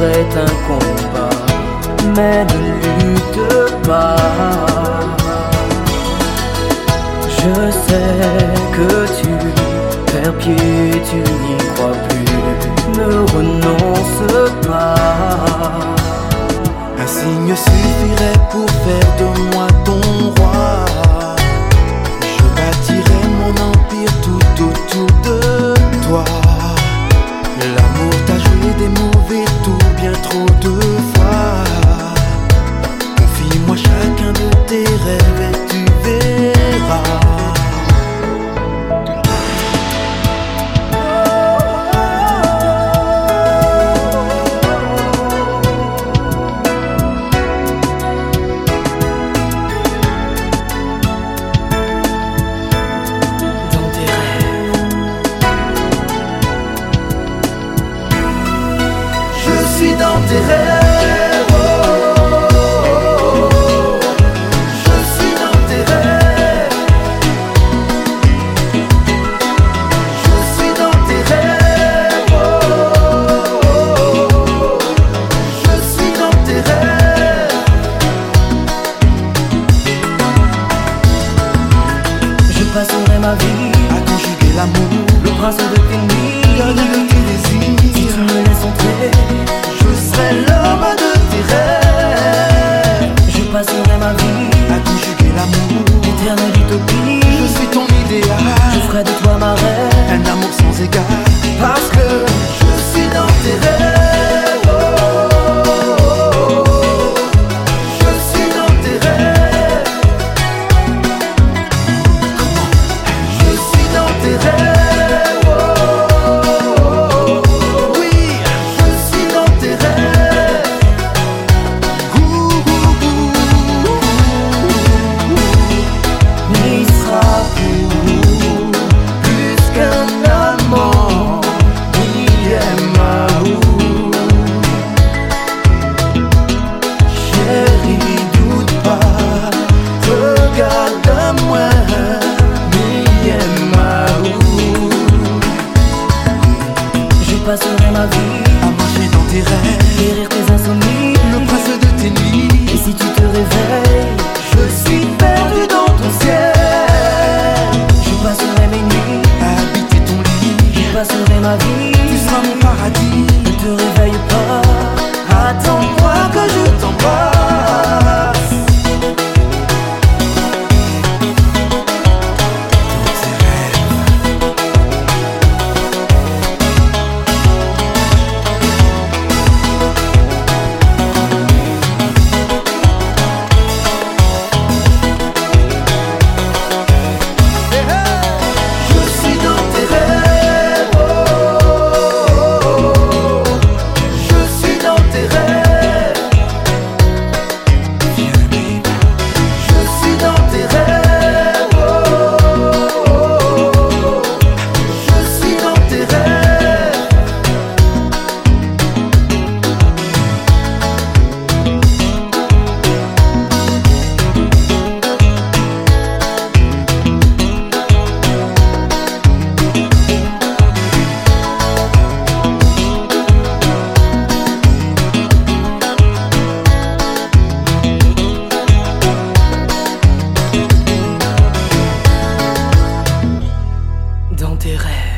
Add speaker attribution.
Speaker 1: est un combat, mais ne lutte pas. Je sais que tu perds pied, tu n'y crois plus, ne renonce pas.
Speaker 2: Un signe suffirait pour faire de moi ton roi. Je bâtirai mon empire tout autour de toi. L'amour t'a joué des mauvais tours bien trop de fois. Confie-moi chacun de tes rêves et tu verras.
Speaker 1: Je suis dans tes rêves, oh, oh, oh. Je suis dans tes rêves. Je suis dans tes rêves, oh, oh, oh. Je suis dans tes rêves. Je passerai ma vie
Speaker 2: À conjuguer l'amour,
Speaker 1: le prince de tes nuits,
Speaker 2: garde de tes désirs.
Speaker 1: si tu me laisses entrer,
Speaker 2: Je serai l'homme de tes rêves.
Speaker 1: je passerai ma vie
Speaker 2: À conjuguer l'amour,
Speaker 1: éternelle utopie.
Speaker 2: je suis ton idéal.
Speaker 1: Je ferai de toi ma reine,
Speaker 2: Un amour sans égard.
Speaker 1: parce que je suis dans tes rêves, oh, oh, oh. Je suis dans tes rêves. Je suis dans tes rêves, oh, oh, oh. Oui, je suis dans tes rêves. N'y sera plus qu'un amant, chérie, doute pas, regarde-moi, je passerai ma vie
Speaker 2: À marcher dans tes rêves,
Speaker 1: guérir tes insomnies.
Speaker 2: le prince de tes nuits.
Speaker 1: Et si tu te réveilles, je suis perdu dans ton ciel. Je passerai mes nuits,
Speaker 2: À habiter ton lit,
Speaker 1: je passerai ma vie.
Speaker 2: tu seras mon paradis.
Speaker 1: Ne te réveille pas, attends-moi que je t'embrasse. Je suis dans tes rêves, oh, oh, oh. Je suis dans tes rêves. Je suis dans tes rêves, oh, oh, oh. Je suis dans tes rêves. Dans tes rêves.